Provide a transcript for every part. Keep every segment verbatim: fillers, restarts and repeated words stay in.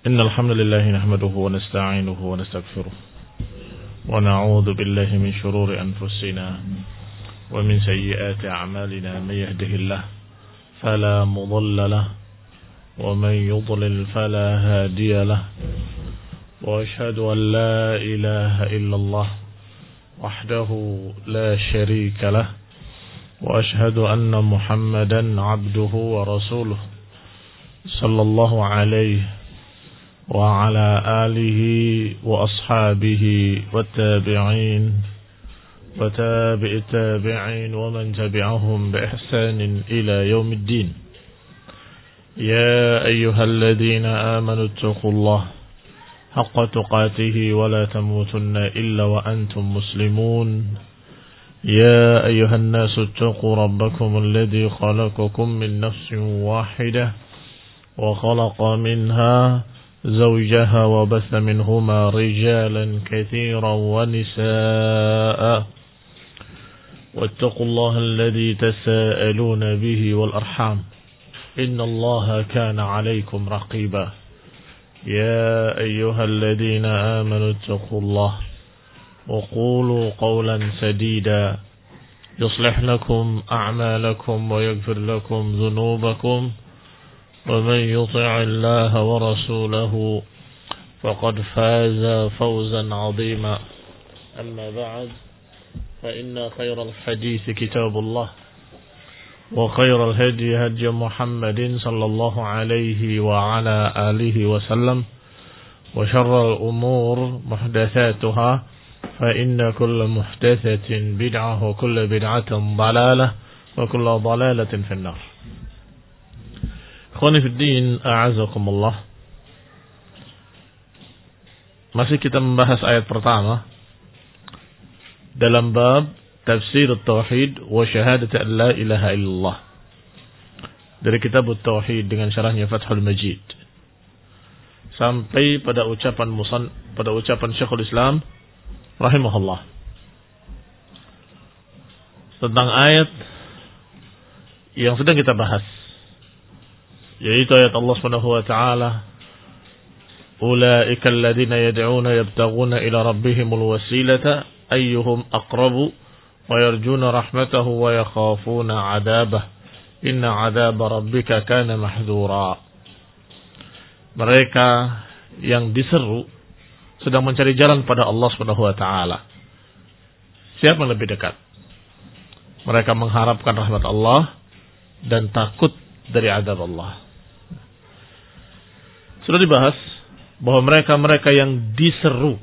إن الحمد لله نحمده ونستعينه ونستغفره ونعوذ بالله من شرور أنفسنا ومن سيئات أعمالنا. من يهده الله فلا مضل له ومن يضلل فلا هادي له وأشهد أن لا إله إلا الله وحده لا شريك له وأشهد أن محمدا عبده ورسوله صلى الله عليه وعلى آله وأصحابه والتابعين وتابع التابعين ومن تبعهم بإحسان إلى يوم الدين. يا أيها الذين آمنوا اتقوا الله حق تقاته ولا تموتن إلا وأنتم مسلمون. يا أيها الناس اتقوا ربكم الذي خلقكم من نفس واحدة وخلق منها زوجها وبث منهما رجالا كثيرا ونساء واتقوا الله الذي تساءلون به والأرحام إن الله كان عليكم رقيبا. يا أيها الذين آمنوا اتقوا الله وقولوا قولا سديدا يصلح لكم أعمالكم ويغفر لكم ذنوبكم ومن يطع الله ورسوله فقد فاز فوزا عظيما. أما بعد فإن خير الحديث كتاب الله وخير الهدي هدي محمد صلى الله عليه وعلى آله وسلم وشر الأمور محدثاتها فإن كل محدثة بدعة وكل بدعة ضلالة وكل ضلالة في النار. Ikhwani fiddin, a'azakumullah. Masih kita membahas ayat pertama dalam bab tafsir at-tauhid wa syahadat an la ilaha illallah dari kitab at-tauhid dengan syarahnya Fathul Majid sampai pada ucapan musan pada ucapan Syekhul Islam rahimahullah tentang ayat yang sedang kita bahas, yaitu ayat Allah Subhanahu wa taala, ulaika alladziina yad'uuna yabtaghuna ila rabbihimul wasilata ayyuhum aqrabu wa yarjuna rahmatahu wa yakhafuna 'adzabahu inna 'adzaba rabbika kana mahdhura. Mereka yang diseru sedang mencari jalan pada Allah Subhanahu wa taala. Siapa yang lebih dekat? Mereka mengharapkan rahmat Allah dan takut dari azab Allah. Sudah dibahas bahwa mereka-mereka yang diseru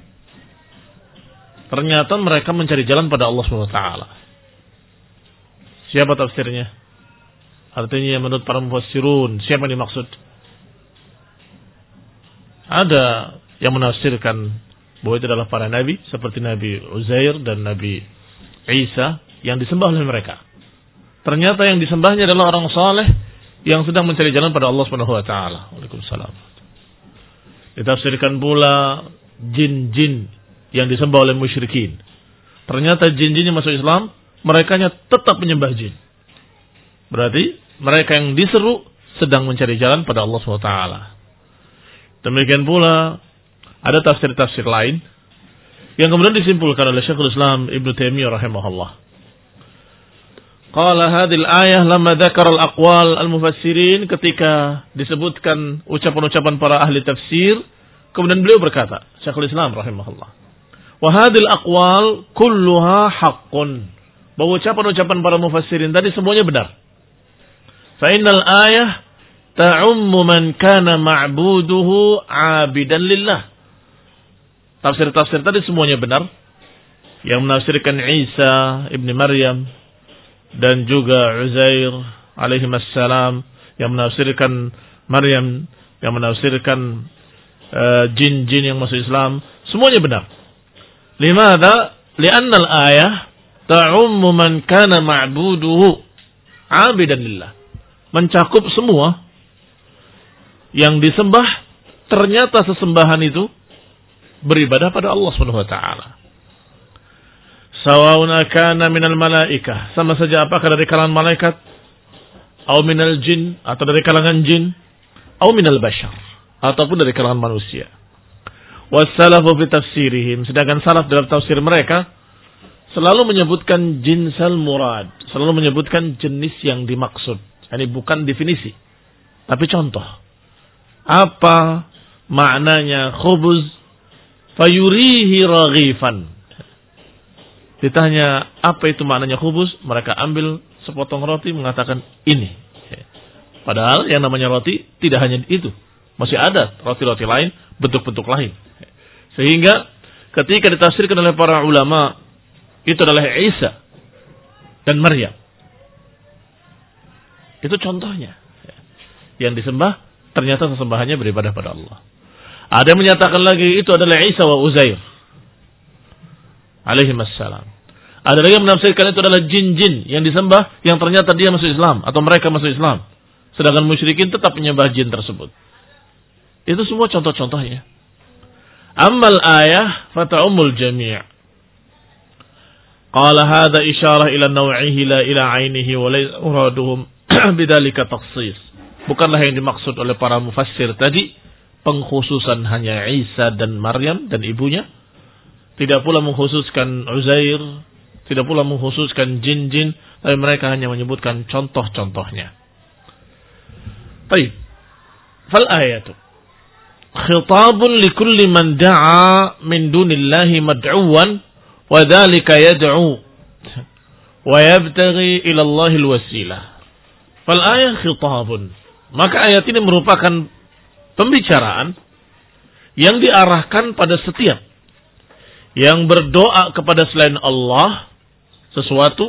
ternyata mereka mencari jalan pada Allah subhanahu wa taala. Siapa tafsirnya? Artinya menurut para mufassirun, siapa yang dimaksud? Ada yang menafsirkan bahwa itu adalah para nabi seperti Nabi Uzair dan Nabi Isa yang disembah oleh mereka. Ternyata yang disembahnya adalah orang saleh yang sedang mencari jalan pada Allah Subhanahu wa taala. Waalaikumsalam. Ditafsirkan pula jin-jin yang disembah oleh musyrikin. Ternyata jin-jin yang masuk Islam, merekanya tetap menyembah jin. Berarti mereka yang diseru sedang mencari jalan pada Allah Subhanahu wa taala. Demikian pula ada tafsir-tafsir lain yang kemudian disimpulkan oleh Syekhul Islam Ibnu Taimiyah rahimahullah. Qala hadhil ayah lamma dzakara al-aqwal al-mufassirin, ketika disebutkan ucapan-ucapan para ahli tafsir, kemudian beliau berkata, Syekhul Islam rahimahullah, wa hadhil aqwal kulluha haqqun, bahwa ucapan-ucapan para mufassirin tadi semuanya benar. Fa innal ayah ta'ummu man kana ma'buduhu 'abidan lillah. Tafsir-tafsir tadi semuanya benar. Yang menafsirkan Isa ibni Maryam dan juga Uzair alaihi assalam, yang menafsirkan Maryam, yang menafsirkan uh, jin-jin yang masuk Islam, semuanya benar. Limadha? Li'anna al-ayah ta'ummu man kana ma'buduhu 'abidan lillah. Mencakup semua yang disembah, ternyata sesembahan itu beribadah pada Allah Subhanahu wa taala. Sawa'un kana minal malaikah, sama saja apakah dari kalangan malaikat, atau minal jin, atau dari kalangan jin, atau minal bashar, ataupun dari kalangan manusia. Wassalafu fi tafsirihim, sedangkan salaf dalam tafsir mereka selalu menyebutkan jinsal murad, selalu menyebutkan jenis yang dimaksud. Ini bukan definisi, tapi contoh. Apa maknanya khubuz fayurihi raghifan? Ditanya apa itu maknanya khubuz, mereka ambil sepotong roti mengatakan ini. Padahal yang namanya roti tidak hanya itu, masih ada roti-roti lain, bentuk-bentuk lain. Sehingga ketika ditafsirkan oleh para ulama, itu adalah Isa dan Maryam. Itu contohnya. Yang disembah ternyata sesembahannya beribadah pada Allah. Ada yang menyatakan lagi itu adalah Isa wa Uzair alaihimassalam. Ada lagi yang menafsirkan itu adalah jin-jin yang disembah, yang ternyata dia masuk Islam atau mereka masuk Islam. Sedangkan musyrikin tetap menyembah jin tersebut. Itu semua contoh-contohnya. Ammal ayah fata'umul jami'. Qala hadha isyarah ila naw'ihi la ila 'ainihi wa la uraduhum bidzalika takhsis. Bukanlah yang dimaksud oleh para mufassir tadi pengkhususan hanya Isa dan Maryam dan ibunya. Tidak pula mengkhususkan Uzair, tidak pula mengkhususkan jin-jin, tapi mereka hanya menyebutkan contoh-contohnya. Baik. Fal ayatu khitabun likulli man da'a min dunillahi mad'uwan wa dhalika yad'u wa yabtaghi ila Allahil wasilah. Fal ayat khitabun. Maka ayat ini merupakan pembicaraan yang diarahkan pada setiap yang berdoa kepada selain Allah sesuatu.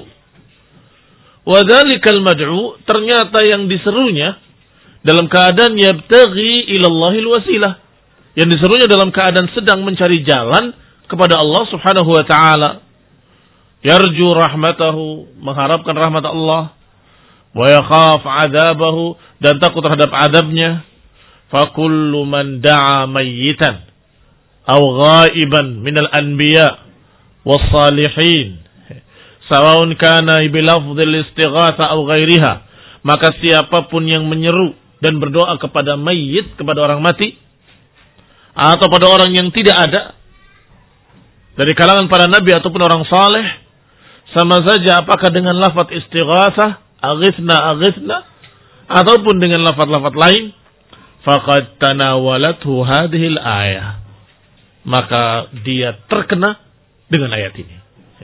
Wa dhalikal mad'u, ternyata yang diserunya dalam keadaan yabtaghi ilallahil wasilah, yang diserunya dalam keadaan sedang mencari jalan kepada Allah subhanahu wa ta'ala. Yarju rahmatahu, mengharapkan rahmat Allah. Wa yakhaf adabahu, dan takut terhadap adabnya. Fakullu man da'a mayyitan aw ghaiban minal anbiya was salihin sawaun kana bilafdhil istighatha aw ghairiha, maka siapapun yang menyeru dan berdoa kepada mayit, kepada orang mati, atau pada orang yang tidak ada dari kalangan para nabi ataupun orang saleh, sama saja apakah dengan lafaz istighatsah, aghithna aghithna, ataupun dengan lafaz-lafaz lain, faqad tanawalathu hadhil ayah, maka dia terkena dengan ayat ini.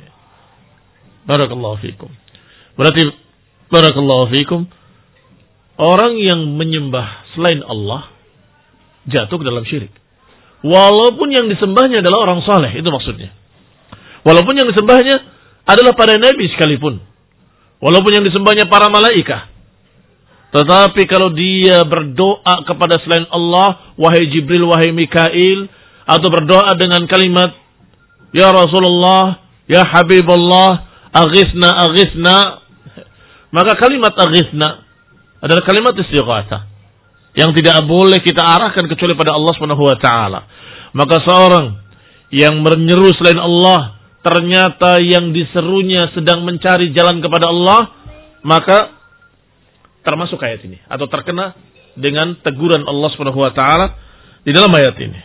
Barakallahu fikum. Berarti barakallahu fikum, orang yang menyembah selain Allah jatuh ke dalam syirik. Walaupun yang disembahnya adalah orang saleh, itu maksudnya. Walaupun yang disembahnya adalah para nabi sekalipun. Walaupun yang disembahnya para malaikat. Tetapi kalau dia berdoa kepada selain Allah, wahai Jibril, wahai Mikail, atau berdoa dengan kalimat ya Rasulullah, ya Habibullah, aghithna aghithna, maka kalimat aghithna adalah kalimat istighatsah yang tidak boleh kita arahkan kecuali pada Allah Subhanahu wa taala. Maka seorang yang menyeru selain Allah, ternyata yang diserunya sedang mencari jalan kepada Allah, maka termasuk ayat ini atau terkena dengan teguran Allah Subhanahu wa taala di dalam ayat ini.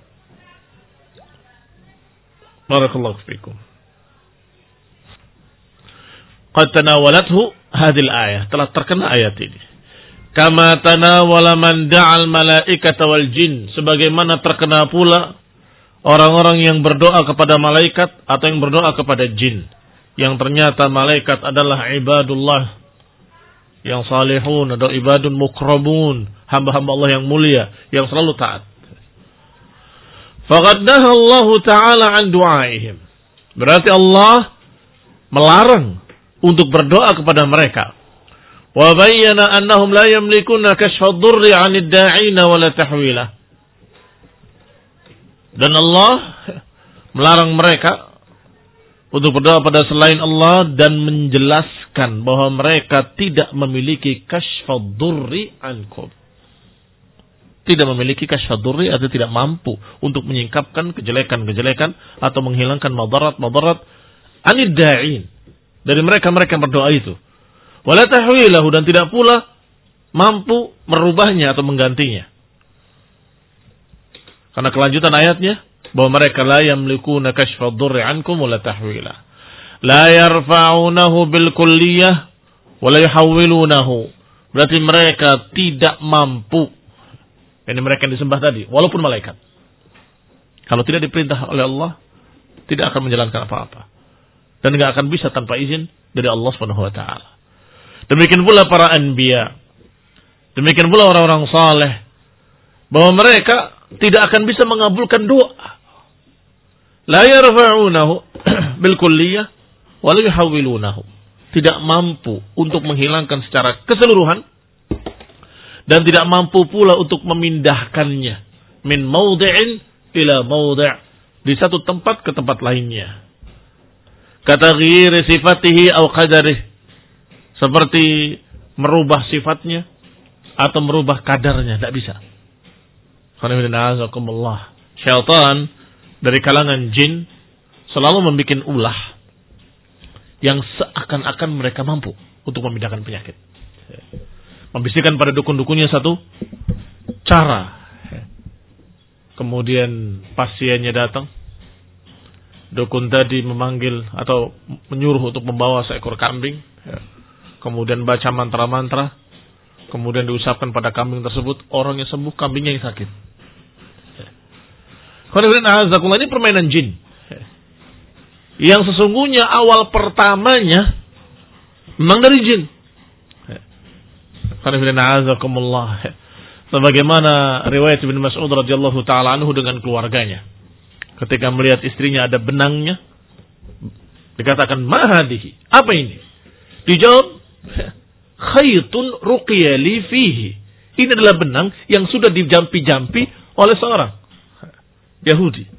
Barakallahu fiikum. Qad tanawalathu hadhil ayah, telah terkena ayat ini. Kama tanawala man da'al malaikata wal jin, sebagaimana terkena pula orang-orang yang berdoa kepada malaikat atau yang berdoa kepada jin, yang ternyata malaikat adalah ibadullah yang salihun, adalah ibadun mukramun, hamba-hamba Allah yang mulia, yang selalu taat. Faqad naha Allah Ta'ala an du'aihim, berarti Allah melarang untuk berdoa kepada mereka. Wa bayyana annahum la yamlikuna kashfa ad-durri 'anid da'ina wa la tahwilah. Dan Allah melarang mereka untuk berdoa pada selain Allah dan menjelaskan bahwa mereka tidak memiliki kashfa ad-durri 'ankum. Tidak memiliki kashfa ad-durri atau tidak mampu untuk menyingkapkan kejelekan-kejelekan atau menghilangkan madarat-madarat 'anid da'in, dari mereka-mereka yang berdoa itu. Wala tahwilahu, dan tidak pula mampu merubahnya atau menggantinya. Karena kelanjutan ayatnya bahwa mereka la yamlikuna kashfa dhurri ankum wala tahwila. La yarfa'unahu bil kulliyah wa la yuhawwilunahu. Berarti mereka tidak mampu. Ini mereka yang disembah tadi, walaupun malaikat. Kalau tidak diperintah oleh Allah, tidak akan menjalankan apa-apa. Dan enggak akan bisa tanpa izin dari Allah Subhanahu wa taala. Demikian pula para anbiya. Demikian pula orang-orang saleh, bahwa mereka tidak akan bisa mengabulkan doa. La yarfa'unahu bil kulliyah wa la yuhawwilunahu. Tidak mampu untuk menghilangkan secara keseluruhan dan tidak mampu pula untuk memindahkannya min maudhi'in ila maudhi', di satu tempat ke tempat lainnya. Kata ghir sifatihi aw qadarih, seperti merubah sifatnya atau merubah kadarnya, tidak bisa. Syaitan dari kalangan jin selalu membuat ulah yang seakan-akan mereka mampu untuk memindahkan penyakit. Membisikkan pada dukun-dukunnya satu cara. Kemudian pasiennya datang. Dukun tadi memanggil atau menyuruh untuk membawa seekor kambing. Kemudian baca mantra-mantra. Kemudian diusapkan pada kambing tersebut. Orangnya sembuh, kambingnya yang sakit. Ini permainan jin. Yang sesungguhnya awal pertamanya memang dari jin. Sebagaimana riwayat Ibnu Mas'ud radhiyallahu taala anhu dengan keluarganya. Ketika melihat istrinya ada benangnya, dikatakan, "Ma hadhihi?" Apa ini? Dijawab, "Khaytun ruqiya li fihi." Ini adalah benang yang sudah dijampi-jampi oleh seorang Yahudi.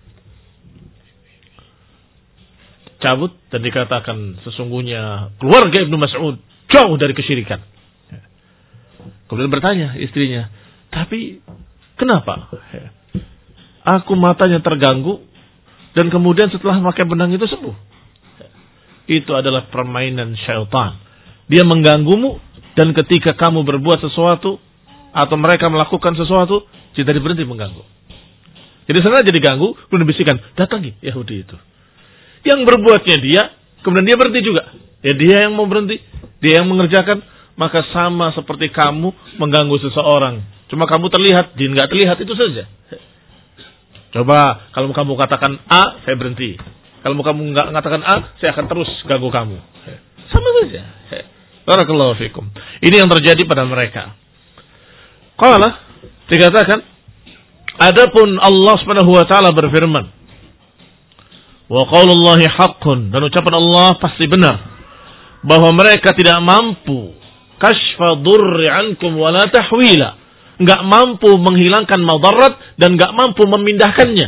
Cabut dan dikatakan sesungguhnya keluarga Ibnu Mas'ud jauh dari kesyirikan. Kemudian bertanya istrinya, tapi kenapa? Aku matanya terganggu dan kemudian setelah pakai benang itu sembuh. Itu adalah permainan syaitan. Dia mengganggumu dan ketika kamu berbuat sesuatu atau mereka melakukan sesuatu, tidak berhenti mengganggu. Jadi sengaja diganggu, kemudian bisikan, datangi Yahudi itu. Yang berbuatnya dia, kemudian dia berhenti juga. Ya dia yang mau berhenti, dia yang mengerjakan, maka sama seperti kamu mengganggu seseorang. Cuma kamu terlihat, jin nggak terlihat, itu saja. Coba kalau kamu katakan A, saya berhenti. Kalau kamu nggak mengatakan A, saya akan terus ganggu kamu. Sama saja. Barakallahu fikum. Ini yang terjadi pada mereka. Qala, dikatakan, adapun Allah Subhanahu wa taala berfirman, wa qaulullahi haqqun, dan ucapan Allah pasti benar, bahwa mereka tidak mampu kashfa dhurri ankum wala tahwila, enggak mampu menghilangkan madarat dan enggak mampu memindahkannya.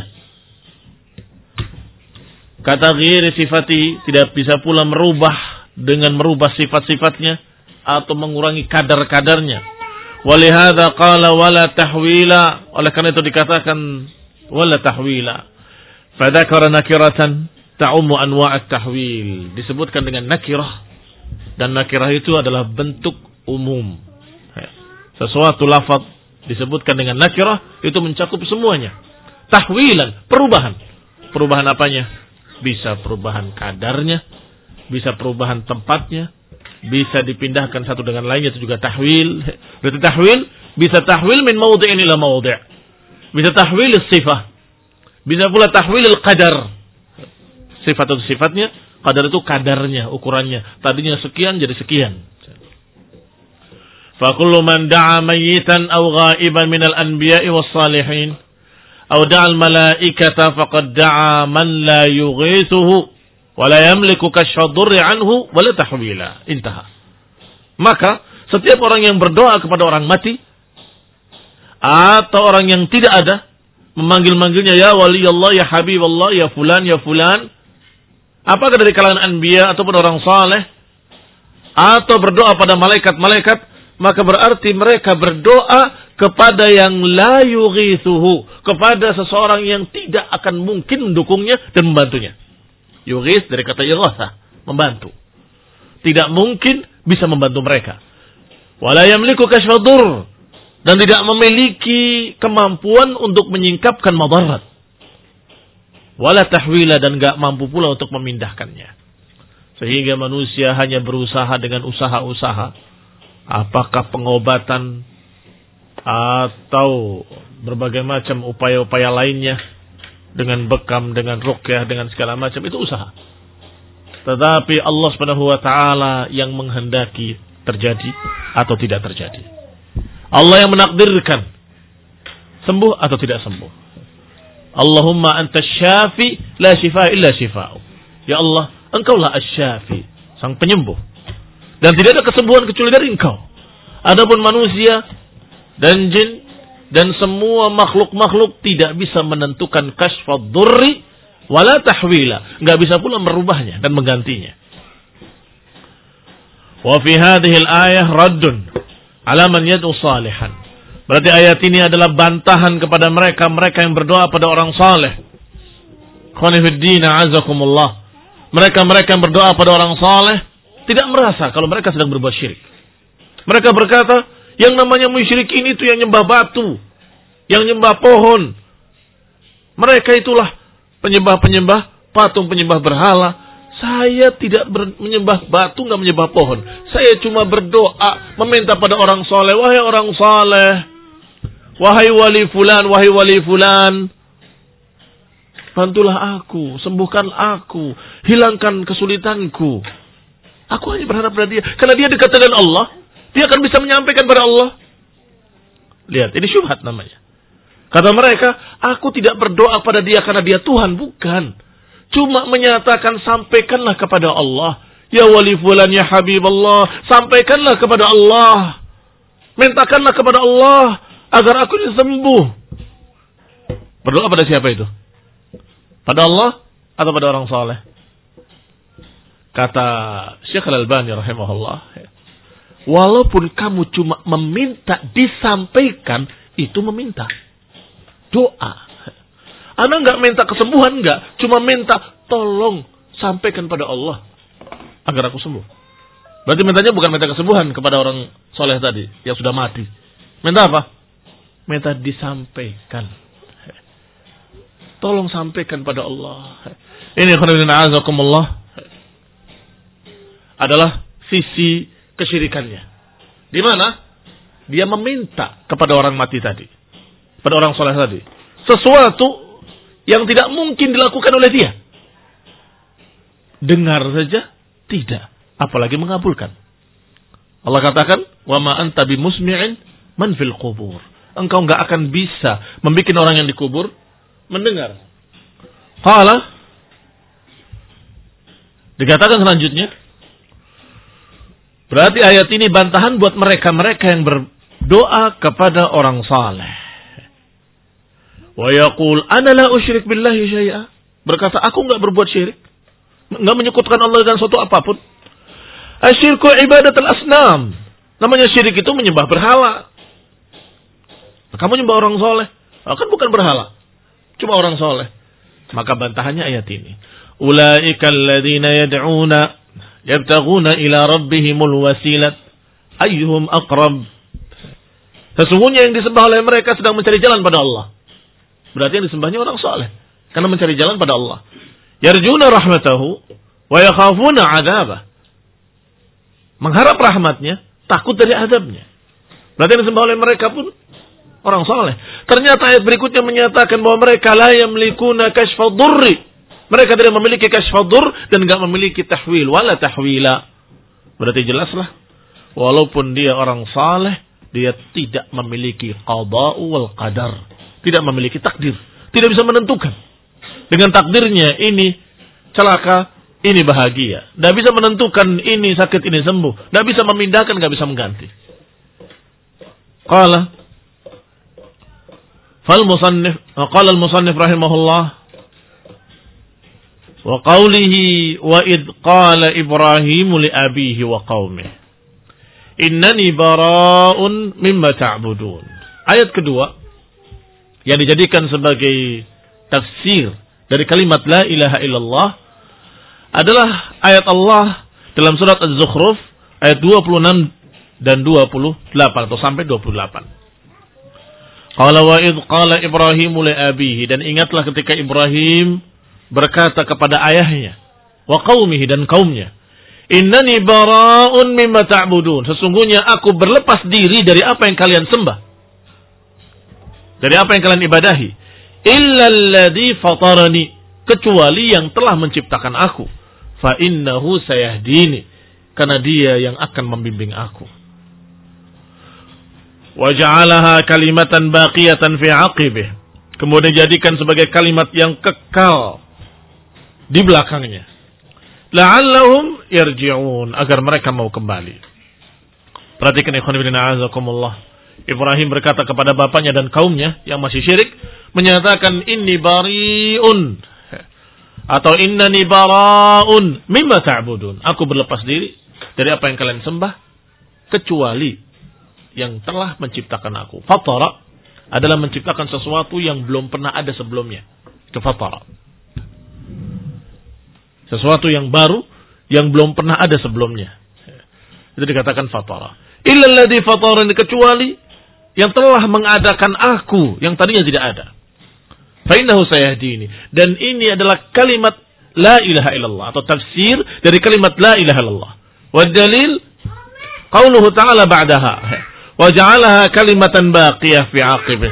Kata ghairi sifati, tidak bisa pula merubah dengan merubah sifat-sifatnya atau mengurangi kadar-kadarnya. Walihada qala wala tahwila, oleh karena itu dikatakan wala tahwila. Fadzakara nakiratan ta'ummu anwa' at-tahwil, disebutkan dengan nakirah, dan nakirah itu adalah bentuk umum. Sesuatu lafaz disebutkan dengan nakirah itu mencakup semuanya. Tahwilan, perubahan. Perubahan apanya? Bisa perubahan kadarnya, bisa perubahan tempatnya, bisa dipindahkan satu dengan lainnya, itu juga tahwil. Berarti tahwil bisa tahwil min maudhi'in ila maudhi'. Bisa tahwil sifah. Bisa pula tahwilul qadar. Sifat itu sifatnya, qadar itu kadarnya, ukurannya. Tadinya sekian jadi sekian. Fa kullu man da'a mayyitan aw ghaiban minal anbiya'i was salihin aw da'a al malaikata faqad da'a man la yughithuhu wa la yamliku kashfa dhurri anhu wa la tahwila. Intaha. Maka setiap orang yang berdoa kepada orang mati atau orang yang tidak ada, memanggil-manggilnya ya wali Allah, ya habib Allah, ya fulan, ya fulan, apakah dari kalangan anbiya ataupun orang saleh, atau berdoa pada malaikat-malaikat, maka berarti mereka berdoa kepada yang la yughithuhu, kepada seseorang yang tidak akan mungkin mendukungnya dan membantunya. Yughith dari kata ighatha, membantu. Tidak mungkin bisa membantu mereka. Wala yamliku kashfa dhurr, dan tidak memiliki kemampuan untuk menyingkapkan madarat. Wala tahwila, dan enggak mampu pula untuk memindahkannya. Sehingga manusia hanya berusaha dengan usaha-usaha, apakah pengobatan atau berbagai macam upaya-upaya lainnya, dengan bekam, dengan ruqyah, dengan segala macam, itu usaha. Tetapi Allah Subhanahu wa taala yang menghendaki terjadi atau tidak terjadi. Allah yang menakdirkan sembuh atau tidak sembuh. Allahumma anta syafi la shifa illa shifa'u. Ya Allah, engkaulah asy-syafi, sang penyembuh, dan tidak ada kesembuhan kecuali dari engkau. Adapun manusia dan jin dan semua makhluk-makhluk tidak bisa menentukan kashfad durri wala tahwila, enggak bisa pula merubahnya dan menggantinya. Wa fi hadhihi al-ayah raddun ala man yad'u salihan. Berarti ayat ini adalah bantahan kepada mereka-mereka yang berdoa pada orang saleh. Khonifuddin azakumullah. Mereka-mereka yang berdoa pada orang saleh tidak merasa kalau mereka sedang berbuat syirik. Mereka berkata, yang namanya musyrikin itu yang nyembah batu, yang nyembah pohon. Mereka itulah penyembah-penyembah, patung penyembah berhala. Saya tidak ber- menyembah batu, nggak menyembah pohon. Saya cuma berdoa, meminta pada orang saleh, wahai orang saleh, wahai wali fulan, wahai wali fulan, bantulah aku, sembuhkan aku, hilangkan kesulitanku. Aku hanya berharap pada dia, karena dia dekat dengan Allah, dia akan bisa menyampaikan pada Allah. Lihat, ini syubhat namanya. Kata mereka, aku tidak berdoa pada dia karena dia Tuhan, bukan. Cuma menyatakan, sampaikanlah kepada Allah. Ya wali fulan, ya habib Allah, sampaikanlah kepada Allah. Mintakanlah kepada Allah agar aku sembuh. Berdoa pada siapa itu? Pada Allah atau pada orang saleh? Kata Syekh Al-Albani rahimahullah, walaupun kamu cuma meminta disampaikan, itu meminta. Doa. Anda enggak minta kesembuhan, enggak. Cuma minta, tolong sampaikan pada Allah agar aku sembuh. Berarti mintanya bukan minta kesembuhan kepada orang soleh tadi yang sudah mati. Minta apa? Minta disampaikan. Tolong sampaikan pada Allah. Ini khairuddin azakumullah adalah sisi kesyirikannya. Di mana? Dia meminta kepada orang mati tadi, pada orang soleh tadi, sesuatu yang tidak mungkin dilakukan oleh dia. Dengar saja tidak, apalagi mengabulkan. Allah katakan, "Wa ma anta bimusmi'in man fil qubur." Engkau enggak akan bisa membuat orang yang dikubur mendengar. Qala, dikatakan selanjutnya, berarti ayat ini bantahan buat mereka-mereka yang berdoa kepada orang saleh. Wa yaqul ana la usyrik billahi syai'a. Berkata, aku enggak berbuat syirik, enggak menyekutukan Allah dengan suatu apapun. Asyirku ibadatul asnam. Namanya syirik itu menyembah berhala. Kamu menyembah orang soleh, kan bukan berhala, cuma orang soleh. Maka bantahannya ayat ini. Ulaika alladziina yad'una yabtaghuna ila rabbihimul wasilat ayyuhum aqrab. Sesungguhnya yang disembah oleh mereka sedang mencari jalan pada Allah. Berarti yang disembahnya orang soleh, karena mencari jalan pada Allah. Yarjuna rahmatahu wa yakhafuna adzabah. Mengharap rahmatnya, takut dari azabnya. Berarti yang disembah oleh mereka pun orang soleh. Ternyata ayat berikutnya menyatakan bahwa mereka la yamlikuna kashfa durri. Mereka tidak memiliki kashfa dur dan tidak memiliki tahwil wala tahwila. Berarti jelaslah, walaupun dia orang saleh, dia tidak memiliki qada'u wal qadar. Tidak memiliki takdir. Tidak bisa menentukan. Dengan takdirnya ini celaka, ini bahagia. Tidak bisa menentukan ini sakit, ini sembuh. Tidak bisa memindahkan, tidak bisa mengganti. Qala fal musannif, qala al musannif rahimahullah, wa qawlihi wa id qala Ibrahim li abihi wa qaumihi innani bara'un mimma ta'budun. Ayat kedua yang dijadikan sebagai tafsir dari kalimat la ilaha illallah adalah ayat Allah dalam surat Az-Zukhruf ayat dua puluh enam dan dua puluh delapan atau sampai dua puluh delapan. Qala wa idh qala Ibrahim li abihi, dan ingatlah ketika Ibrahim berkata kepada ayahnya wa qaumihi, dan kaumnya, innani bara'un mimma ta'budun, sesungguhnya aku berlepas diri dari apa yang kalian sembah, dari apa yang kalian ibadahi, illa alladhi fatarani, kecuali yang telah menciptakan aku, fa innahu sayahdini, karena dia yang akan membimbing aku. Wa ja'alaha kalimatan baqiyatan fi 'aqibih, kemudian jadikan sebagai kalimat yang kekal di belakangnya, la'allahum yarji'un, agar mereka mau kembali. Perhatikan ikhwan fillah azakumullah. Ibrahim berkata kepada bapaknya dan kaumnya yang masih syirik, menyatakan inni bari'un atau innani bara'un mimma ta'budun, aku berlepas diri dari apa yang kalian sembah kecuali yang telah menciptakan aku. Fatara adalah menciptakan sesuatu yang belum pernah ada sebelumnya. Itu fatara. Sesuatu yang baru yang belum pernah ada sebelumnya. Itu dikatakan fatara. Illa alladhi fatarani, kecuali yang telah mengadakan aku yang tadinya tidak ada. Fa innahu sayahdini, dan ini adalah kalimat la ilaha illallah atau tafsir dari kalimat la ilaha illallah. Wa dalil qauluhu ta'ala ba'daha wa ja'alaha kalimatan baqiyah fi 'aqibih.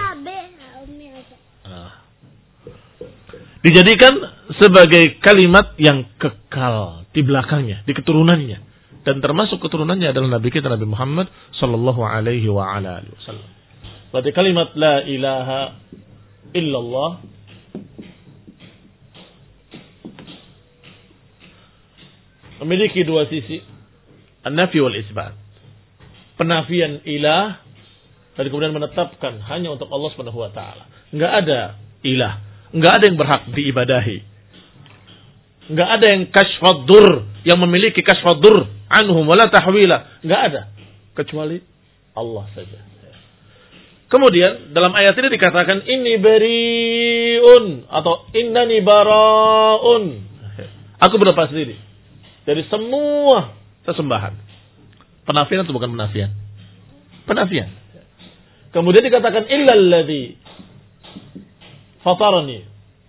Dijadikan sebagai kalimat yang kekal di belakangnya, di keturunannya, dan termasuk keturunannya adalah Nabi kita Nabi Muhammad sallallahu alaihi wa ala alihi wasallam. Berarti kalimat la ilaha illallah memiliki dua sisi, an-nafi wal isbat. Penafian ilah, dan kemudian menetapkan hanya untuk Allah Subhanahu wa taala. Enggak ada ilah, enggak ada yang berhak diibadahi. Enggak ada yang kashfad dur, yang memiliki kashfad dur anhum wala tahwila, enggak ada kecuali Allah saja. Kemudian dalam ayat ini dikatakan inni bariun atau innani baraun, aku berlepas diri dari semua sesembahan. Penafian atau bukan penafian? Penafian. Kemudian dikatakan illal ladzi fatarani.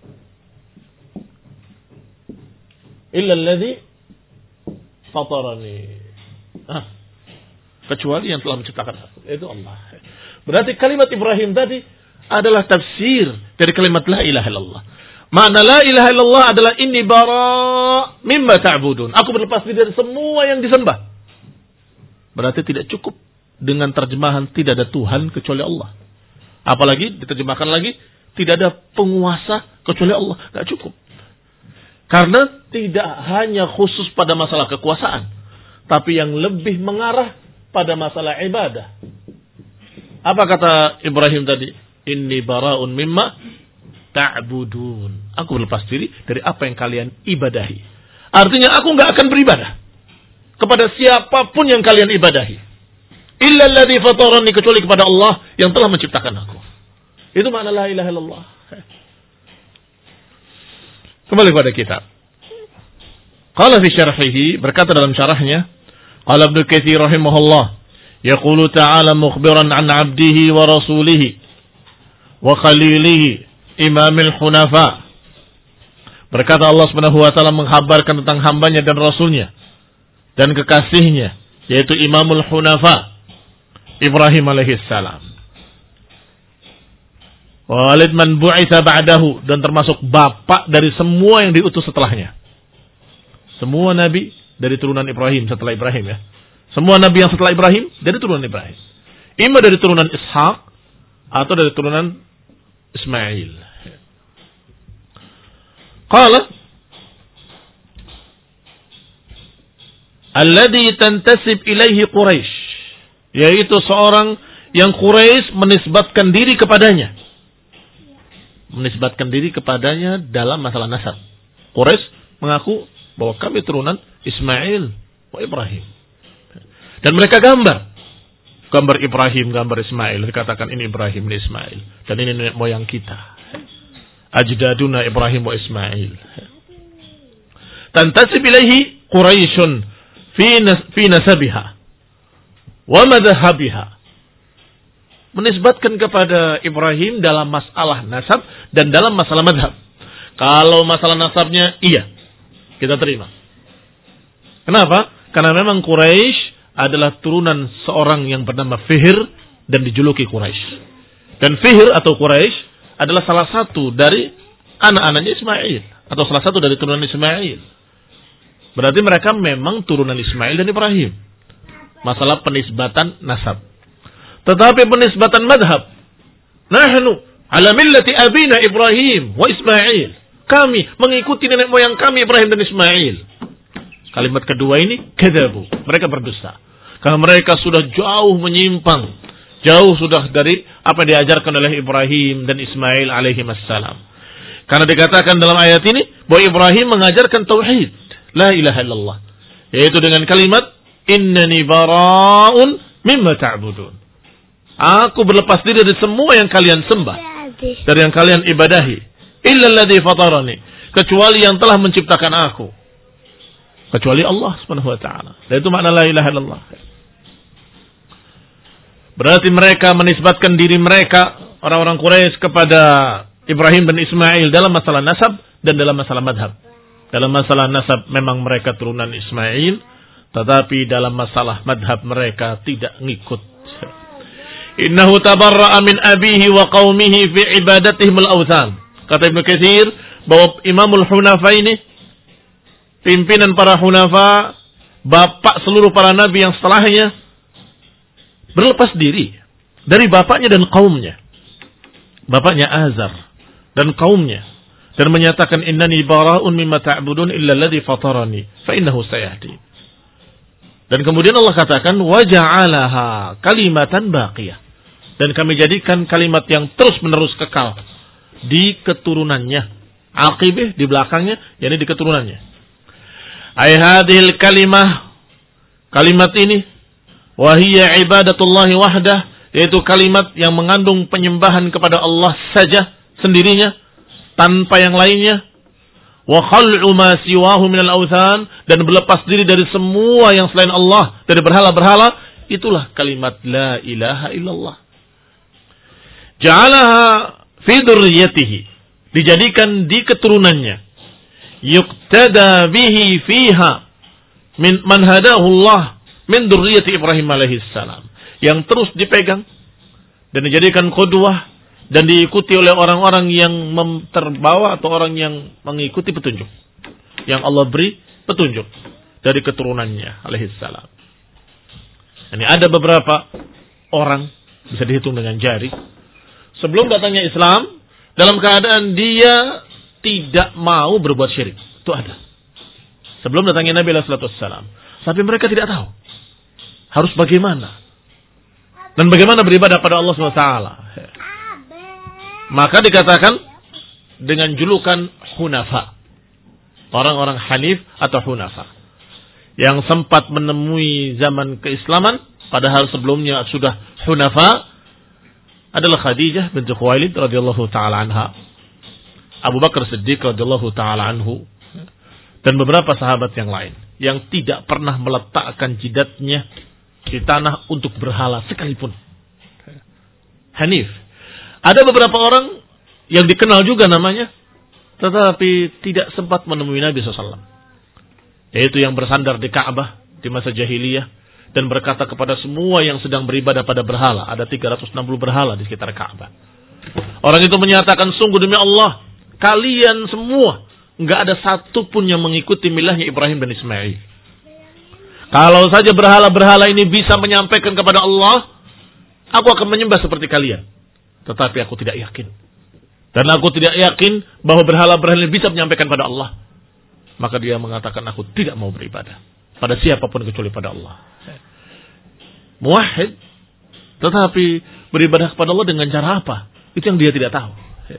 Illal ladzi fatarani. Ah, kecuali yang telah menciptakan aku, itu Allah. Berarti kalimat Ibrahim tadi adalah tafsir dari kalimat la ilaha illallah. Makna la ilaha illallah adalah inni bara mimma ta'budun, aku berlepas diri dari semua yang disembah. Berarti tidak cukup dengan terjemahan tidak ada Tuhan kecuali Allah. Apalagi diterjemahkan lagi tidak ada penguasa kecuali Allah. Tidak cukup. Karena tidak hanya khusus pada masalah kekuasaan, tapi yang lebih mengarah pada masalah ibadah. Apa kata Ibrahim tadi? Inni bara'un mimma ta'budun. Aku berlepas diri dari apa yang kalian ibadahi. Artinya aku nggak akan beribadah kepada siapapun yang kalian ibadahi. Illa alladhi fatarani, kecuali kepada Allah yang telah menciptakan aku. Itu makna la ilaha illallah. Kembali kepada kitab. Qala fi syarhihi, berkata dalam syarahnya, qala Ibnu Katsir rahimahullah, yaqulu ta'ala mukhbiran an 'abdihi wa rasulihi wa khalilihi imamil hunafa. Berkata Allah Subhanahu wa taala menghabarkan tentang hambanya dan rasulnya dan kekasihnya, yaitu Imamul Hunafa, Ibrahim alaihissalam. Walid man bu'itsa ba'dahu, dan termasuk bapak dari semua yang diutus setelahnya. Semua nabi dari turunan Ibrahim setelah Ibrahim ya. Semua nabi yang setelah Ibrahim dari turunan Ibrahim. Ima dari turunan Ishak atau dari turunan Ismail. Qala alladhi tantasib ilaihi Quraisy, yaitu seorang yang Quraisy menisbatkan diri kepadanya. Menisbatkan diri kepadanya dalam masalah nasab. Quraisy mengaku bahwa kami turunan Ismail wa Ibrahim. Dan mereka gambar. Gambar Ibrahim, gambar Ismail. Dikatakan ini Ibrahim, ini Ismail. Dan ini nenek moyang kita. Ajdaduna Ibrahim wa Ismail. Tantasib ilaihi Quraisyun fi nasabiha wa madhahabiha. menisbatkan kepada Ibrahim dalam masalah nasab dan dalam masalah madhab. Kalau masalah nasabnya, iya, kita terima. Kenapa? Karena memang Quraisy adalah turunan seorang yang bernama Fihr dan dijuluki Quraisy. Dan Fihr atau Quraisy adalah salah satu dari anak-anaknya Ismail atau salah satu dari turunan Ismail. Berarti mereka memang turunan Ismail dan Ibrahim. Masalah penisbatan nasab. Tetapi penisbatan madhab, nahnu ala millati abina Ibrahim wa Ismail. Kami mengikuti nenek moyang kami Ibrahim dan Ismail. Kalimat kedua ini kadzabu. Mereka berdusta. Karena mereka sudah jauh menyimpang. Jauh sudah dari apa yang diajarkan oleh Ibrahim dan Ismail alaihi wassalam. Karena dikatakan dalam ayat ini bahwa Ibrahim mengajarkan tauhid, la ilaha illallah, yaitu dengan kalimat innani bara'un mimma ta'budun. Aku berlepas diri dari semua yang kalian sembah, dari yang kalian ibadahi, illa alladhi fatarani, kecuali yang telah menciptakan aku, kecuali Allah Subhanahu wa taala. Dan itu makna la ilaha illallah. Berarti mereka menisbatkan diri mereka, orang-orang Quraisy, kepada Ibrahim dan Ismail dalam masalah nasab dan dalam masalah madhab. Dalam masalah nasab memang mereka turunan Ismail, tetapi dalam masalah madhab mereka tidak ngikut. Innahu tabarra'a min abihi wa qaumihi fi ibadatihim al-awthan. Kata Ibnu Katsir bahwa Imamul Hunafa ini, pimpinan para Hunafa, bapak seluruh para nabi yang setelahnya, berlepas diri dari bapaknya dan kaumnya. Bapaknya Azar dan kaumnya, dan menyatakan innani bara'un mimma ta'budun illa alladhi fatarani fa innahu sayahdi. Dan kemudian Allah katakan wa ja'alaha kalimatan baqiyah. Dan kami jadikan kalimat yang terus-menerus kekal di keturunannya. Aqibih di belakangnya, yakni di keturunannya. Ai hadhil kalimah, kalimat ini wahiyya ibadatullahi wahdah, yaitu kalimat yang mengandung penyembahan kepada Allah saja sendirinya tanpa yang lainnya. Wa khal'u ma siwahu minal awthan, dan berlepas diri dari semua yang selain Allah, dari berhala-berhala. Itulah kalimat la ilaha illallah. Ja'alaha fi dzurriyyatihi, dijadikan di keturunannya. Yuqtada bihi fiha min man hadahu Allah min dzurriyyati Ibrahim alaihi salam, yang terus dipegang dan dijadikan qudwah dan diikuti oleh orang-orang yang terbawa atau orang yang mengikuti petunjuk yang Allah beri petunjuk dari keturunannya alaihi salam. Ini ada beberapa orang, bisa dihitung dengan jari, sebelum datangnya Islam, dalam keadaan dia tidak mau berbuat syirik. Itu ada. Sebelum datangnya Nabi sallallahu alaihi wasallam. Tapi mereka tidak tahu harus bagaimana dan bagaimana beribadah pada Allah subhanahu wa taala. Maka dikatakan dengan julukan Hunafa. Orang-orang Hanif atau Hunafa. Yang sempat menemui zaman keislaman, padahal sebelumnya sudah Hunafa, adalah Khadijah binti Khuwailid radhiyallahu taala anha, Abu Bakar Siddiq radhiyallahu taala anhu, dan beberapa sahabat yang lain yang tidak pernah meletakkan jidatnya di tanah untuk berhala sekalipun. Hanif. Ada beberapa orang yang dikenal juga namanya, tetapi tidak sempat menemui Nabi sallallahu alaihi wasallam, yaitu yang bersandar di Ka'bah di masa jahiliyah dan berkata kepada semua yang sedang beribadah pada berhala. Ada tiga ratus enam puluh berhala di sekitar Ka'bah. Orang itu menyatakan, sungguh demi Allah, kalian semua enggak ada satu pun yang mengikuti milahnya Ibrahim dan Ismail. Kalau saja berhala-berhala ini bisa menyampaikan kepada Allah, aku akan menyembah seperti kalian. Tetapi aku tidak yakin. Dan aku tidak yakin bahwa berhala-berhala ini bisa menyampaikan pada Allah. Maka dia mengatakan, aku tidak mau beribadah pada siapapun kecuali pada Allah. Muwahhid, tetapi beribadah kepada Allah dengan cara apa? Itu yang dia tidak tahu.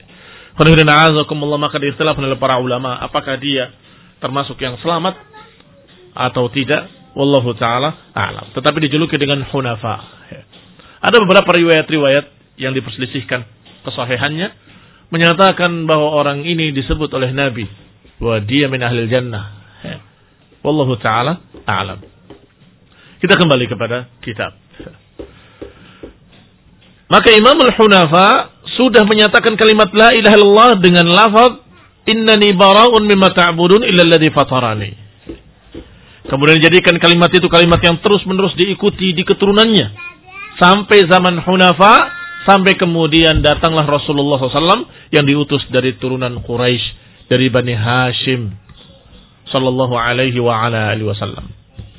Maka diikhtilafkan oleh para ulama, apakah dia termasuk yang selamat atau tidak? Wallahu ta'ala a'lam. Tetapi dijuluki dengan Hunafa. Ada beberapa riwayat-riwayat yang diperselisihkan kesahihannya, menyatakan bahwa orang ini disebut oleh Nabi bahwa dia min ahlil jannah. Wallahu ta'ala a'lam. Kita kembali kepada kitab. Maka Imam al-Hunafa sudah menyatakan kalimat la ilaha illallah dengan lafaz innani bara'un mimma ta'budun illa alladhi fatarani. Kemudian dijadikan kalimat itu kalimat yang terus-menerus diikuti di keturunannya sampai zaman Hunafa, sampai kemudian datanglah Rasulullah shallallahu alaihi wasallam yang diutus dari turunan Quraisy, dari Bani Hashim sallallahu alaihi wa ala alihi wasallam.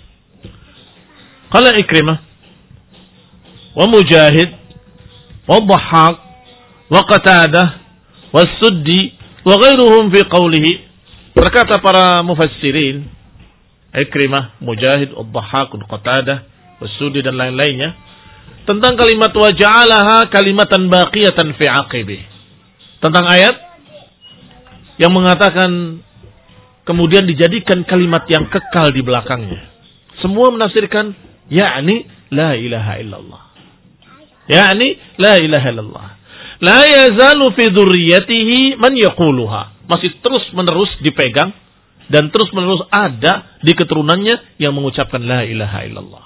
Qala Ikrimah wa Mujahid wa Dhahhak wa Qatadah wa Suddi wa ghairuhum fi qawlihi. Berkata para mufassirin, Ikrimah, Mujahid, Dhahhak, Qatadah, wa Suddi dan lain-lainnya, tentang kalimat wa ja'alaha kalimatan baqiyatan fi aqibih. Tentang ayat yang mengatakan kemudian dijadikan kalimat yang kekal di belakangnya. Semua menafsirkan yakni la ilaha illallah. Yakni la ilaha illallah. La yazalu fi dzurriyyatihi man yaquluha. Masih terus-menerus dipegang dan terus-menerus ada di keturunannya yang mengucapkan la ilaha illallah.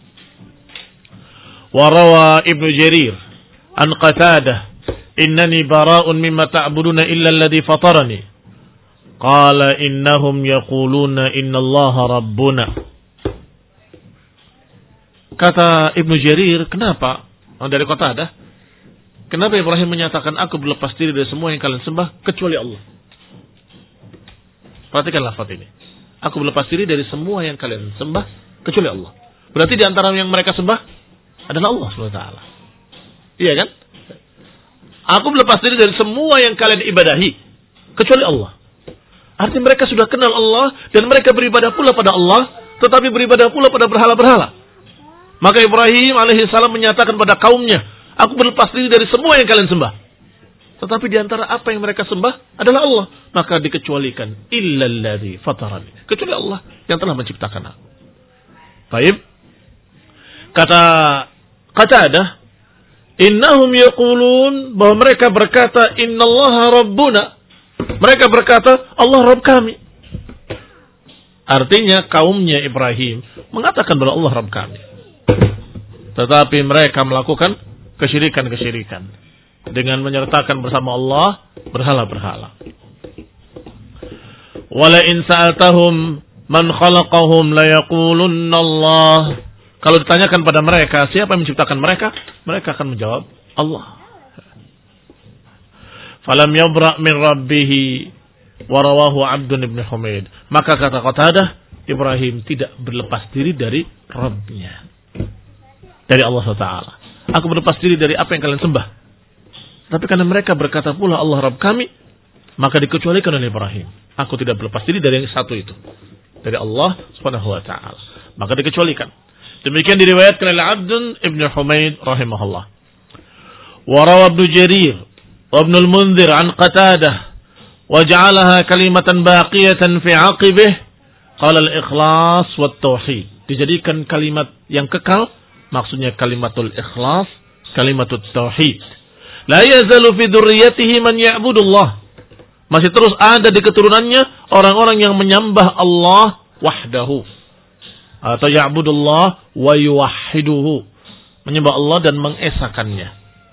Wa rawa Ibnu Jarir an Qatadah innani bara'un mimma ta'buduna illa alladhi fatarani. Qala innahum yaquluna innallaha rabbuna. Kata Ibnu Jarir, kenapa? Dari Qatadah, kenapa Ibrahim menyatakan aku berlepas diri dari semua yang kalian sembah kecuali Allah? Perhatikan lafaz ini. Aku berlepas diri dari semua yang kalian sembah kecuali Allah. Berarti di antara yang mereka sembah adalah Allah subhanahu wa taala. Iya kan? Aku berlepas diri dari semua yang kalian ibadahi kecuali Allah. Artinya mereka sudah kenal Allah dan mereka beribadah pula pada Allah, tetapi beribadah pula pada berhala-berhala. Maka Ibrahim alaihissalam menyatakan pada kaumnya, aku berlepas diri dari semua yang kalian sembah. Tetapi di antara apa yang mereka sembah adalah Allah. Maka dikecualikan illalladzi fatarani. Kecuali Allah yang telah menciptakan aku. Baik. Kata Qatadah, innahum yaqulun, bahwa mereka berkata innallaha rabbuna. Mereka berkata Allah Rabb kami. Artinya kaumnya Ibrahim mengatakan bahwa Allah Rabb kami. Tetapi mereka melakukan kesyirikan-kesyirikan dengan menyertakan bersama Allah berhala-berhala. Wala in sa'altahum man khalaqahum la yaqulunna Allah. Kalau ditanyakan pada mereka siapa yang menciptakan mereka, mereka akan menjawab Allah. Falam yabra' min rabbih wa rawahu Abdun ibn Humaid. Maka kata Qatadah, Ibrahim tidak berlepas diri dari Rabbnya, dari Allah subhanahu wa taala. Aku berlepas diri dari apa yang kalian sembah. Tapi karena mereka berkata pula Allah Rabb kami, maka dikecualikan oleh Ibrahim. Aku tidak berlepas diri dari yang satu itu, dari Allah subhanahu wa taala. Maka dikecualikan. Demikian diriwayatkan oleh Abdun ibn Humaid rahimahullah. Wa rawa Ibnu Jarir wa Ibnu al-Munzir an Qatadah wa ja'alaha kalimatan baqiyatan fi 'aqibih qala al-ikhlas wat tauhid. Dijadikan kalimat yang kekal, maksudnya kalimatul ikhlas, kalimatul tauhid. La yazalu fi dzurriyyatihi man ya'budullah. Masih terus ada di keturunannya orang-orang yang menyembah Allah wahdahu. Atau ya'budullah wa yuwahhiduhu. Menyembah Allah dan mengesakannya.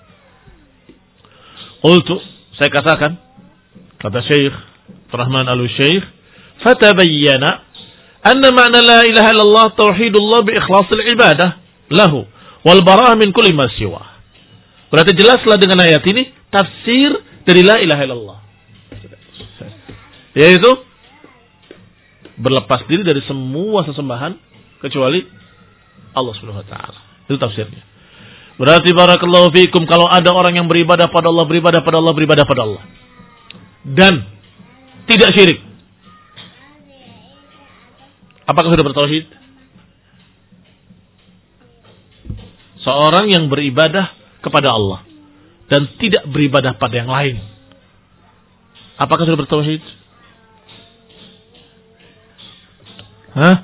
Qultu, saya katakan, kata Syekh Rahman Al-Syekh, fatabayyana anna ma'na la ilaha illallah tauhidullah bi ikhlasil ibadah lahu wal bara'ah min kulli ma siwa. Berarti jelaslah dengan ayat ini tafsir dari la ilaha illallah, yaitu berlepas diri dari semua sesembahan kecuali Allah Subhanahu wa taala. Itu tafsirnya. Berarti barakallahu fikum, kalau ada orang yang beribadah pada Allah, beribadah pada Allah, beribadah pada Allah dan tidak syirik, apakah sudah bertauhid? Seorang yang beribadah kepada Allah dan tidak beribadah pada yang lain, apakah sudah bertauhid? Hah?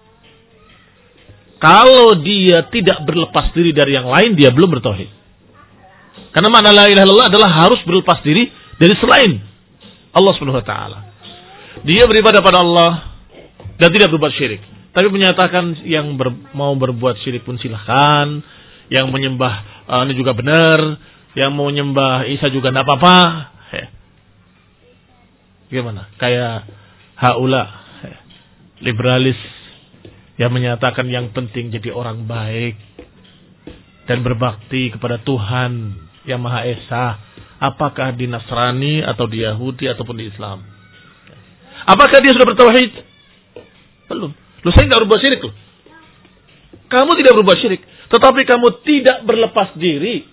Kalau dia tidak berlepas diri dari yang lain, dia belum bertauhid. Karena makna la ilaha illallah adalah harus berlepas diri dari selain Allah Subhanahu wa taala. Dia beribadah pada Allah dan tidak berbuat syirik. Tapi menyatakan yang ber, mau berbuat syirik pun silahkan, yang menyembah uh, ini juga benar, yang mau nyembah Isa juga enggak apa-apa. He. Gimana? Kayak haula, he. liberalis yang menyatakan yang penting jadi orang baik dan berbakti kepada Tuhan yang Maha Esa. Apakah di Nasrani atau di Yahudi ataupun di Islam? Apakah dia sudah bertauhid? Belum. Loh, saya tidak berbuat syirik loh. Kamu tidak berbuat syirik, tetapi kamu tidak berlepas diri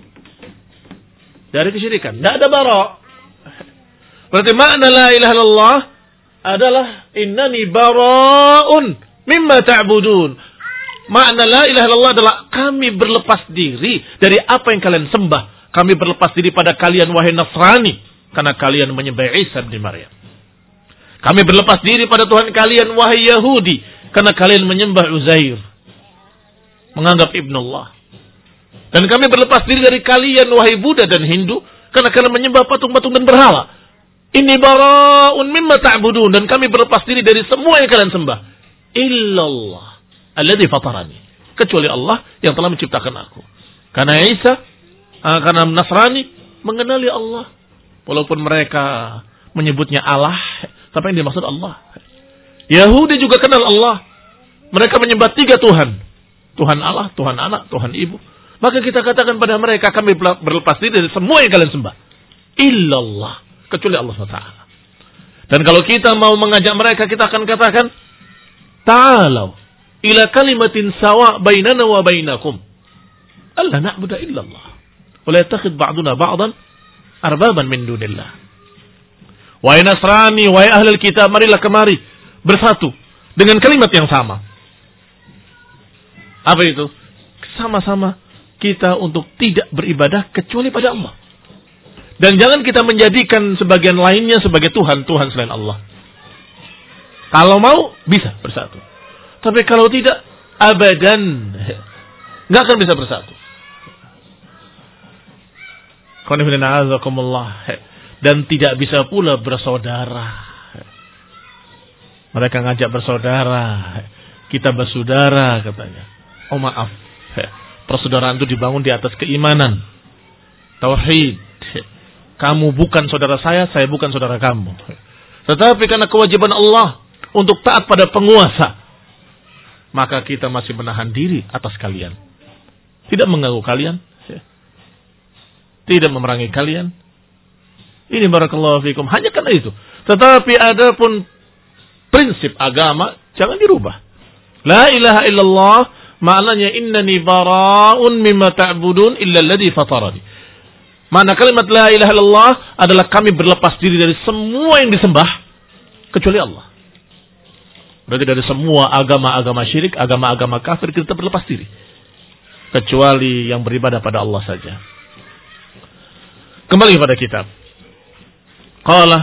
dari kesyirikan. Tidak ada bara. Berarti makna la ilaha illallah adalah innani bara'un mimma ta'budun. Makna la ilaha illallah adalah kami berlepas diri dari apa yang kalian sembah. Kami berlepas diri pada kalian wahai Nasrani karena kalian menyembah Isa bin Maryam. Kami berlepas diri pada Tuhan kalian wahai Yahudi karena kalian menyembah Uzair, menganggap Ibnullah. Dan kami berlepas diri dari kalian wahai Buddha dan Hindu karena kalian menyembah patung-patung dan berhala. Ini bara'un mimma ta'budun, dan kami berlepas diri dari semua yang kalian sembah. Illallah alladzi fatarani, kecuali Allah yang telah menciptakan aku. Karena Isa karena Nasrani mengenali Allah, walaupun mereka menyebutnya Allah, tapi yang dimaksud Allah. Yahudi juga kenal Allah. Mereka menyembah tiga Tuhan. Tuhan Allah, Tuhan Anak, Tuhan Ibu. Maka kita katakan pada mereka, kami berlepas diri dari semua yang kalian sembah. Illallah, kecuali Allah subhanahu wa taala. Dan kalau kita mau mengajak mereka, kita akan katakan, ta'alau ila kalimatin sawa bainana wa bainakum alla na'budu illallah wa la yattakhidh ba'duna ba'dan arbaban min dunillah. Wahai Nasrani, wahai ahlul kitab, marilah kemari bersatu dengan kalimat yang sama. Apa itu? Sama-sama kita untuk tidak beribadah kecuali pada Allah. Dan jangan kita menjadikan sebagian lainnya sebagai Tuhan, Tuhan selain Allah. Kalau mau, bisa bersatu. Tapi kalau tidak, abadan nggak akan bisa bersatu. Dan tidak bisa pula bersaudara. Mereka ngajak bersaudara, kita bersaudara katanya. Oh maaf, persaudaraan itu dibangun di atas keimanan, tauhid. Kamu bukan saudara saya, saya bukan saudara kamu. Tetapi karena kewajiban Allah untuk taat pada penguasa, maka kita masih menahan diri atas kalian. Tidak mengganggu kalian, tidak memerangi kalian. Ini barakallahu fikum, hanya karena itu. Tetapi ada pun prinsip agama jangan dirubah. La ilaha illallah maknanya innani bara'un mimma ta'budun illa alladhi fatarani. Makna kalimat la ilaha illallah adalah kami berlepas diri dari semua yang disembah kecuali Allah. Berarti dari semua agama-agama syirik, agama-agama kafir kita berlepas diri. Kecuali yang beribadah pada Allah saja. Kembali kepada kitab. Qala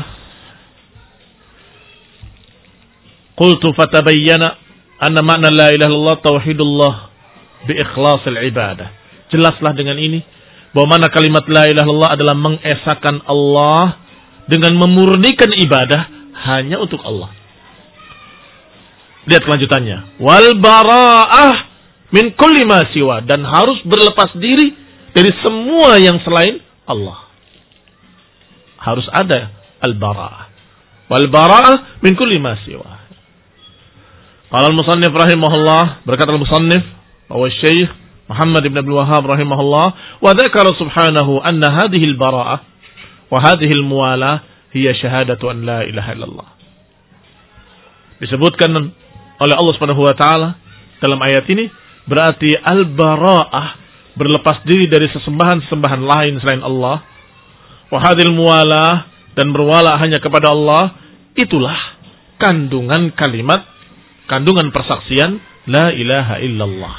Qultu fatabayyana anna makna la ilaha illallah tauhidullah bi ikhlasil ibadah. Jelaslah dengan ini bahwa mana kalimat la ilaha illallah adalah mengesahkan Allah dengan memurnikan ibadah hanya untuk Allah. Lihat kelanjutannya. Wal bara'ah min kulli ma siwa, dan harus berlepas diri dari semua yang selain Allah. Harus ada al-bara'ah. Wal bara'ah min kulli ma siwa. Qala al-musannif rahimahullah, berkata al-musannif bahwa Syekh Muhammad ibn Abdul Wahhab rahimahullah wa dzakara subhanahu anna hadhihi al-bara'ah wa hadhihi al-muwalah hiya syahadatu an la ilaha illallah. Disebutkan oleh Allah Subhanahu wa taala dalam ayat ini berarti al-bara'ah, berlepas diri dari sesembahan-sesembahan lain selain Allah, wa hadhil muwalah, dan berwala hanya kepada Allah. Itulah kandungan kalimat, kandungan persaksian la ilaha illallah.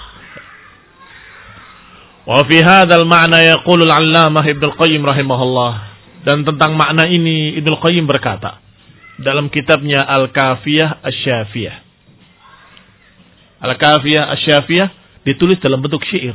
Wa fi hadzal ma'na yaqulu al-'allamah Ibnu Qayyim rahimahullah, dan tentang makna ini Ibnu Qayyim berkata dalam kitabnya Al-Kafiyah Asy-Syafiyah. Al-Kafiyah Asy-Syafiyah ditulis dalam bentuk syair.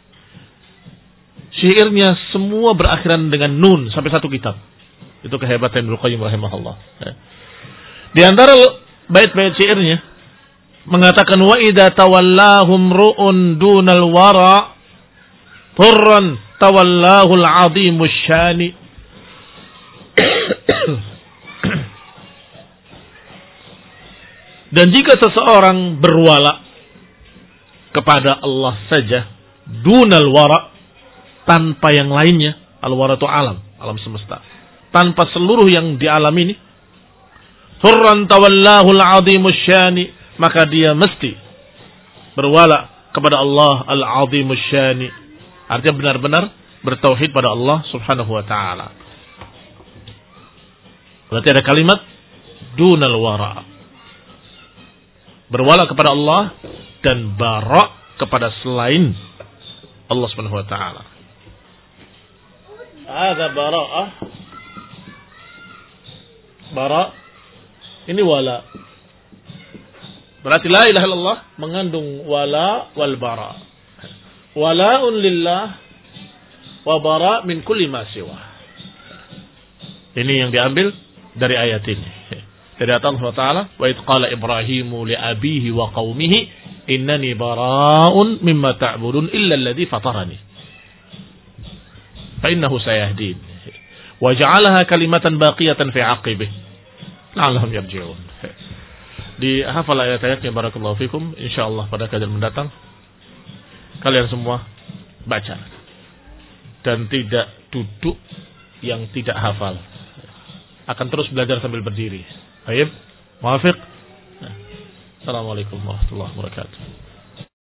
Syairnya semua berakhiran dengan nun sampai satu kitab. Itu kehebatan Ibnu Qayyim rahimahullah. Di antara bait-bait syairnya mengatakan wa idza tawallahum ru'un dunal wara Hurran tawallahu al-'azimus syani. Dan jika seseorang berwala kepada Allah saja, dunal wara, tanpa yang lainnya, al-wara itu alam, alam semesta, tanpa seluruh yang di alam ini, hurran tawallahu al-'azimus syani, maka dia mesti berwala kepada Allah al-'azimus syani. Artinya benar-benar bertauhid pada Allah Subhanahu wa taala. Berarti ada kalimat dunal wara. Berwala kepada Allah dan bara kepada selain Allah Subhanahu wa taala. Ada bara'ah. Bara ini wala. Berarti la ilaha illallah mengandung wala wal bara. Wala'un lillah wa bara min kulli ma siwa. Ini yang diambil dari ayat ini. Dari Allah Subhanahu wa taala, wa id qala Ibrahimu li abihi wa qaumihi innani bara'un mimma ta'budun illa alladhi fatarani fa innahu sayahdin wa ja'alaha kalimatan baqiyatan fi 'aqibih la'allahum yarji'un. Dihafal ayat-ayatnya barakallahu fikum, insyaallah pada kajian mendatang kalian semua baca dan tidak duduk yang tidak hafal, akan terus belajar sambil berdiri. Baik, muafiq. Assalamualaikum warahmatullahi wabarakatuh.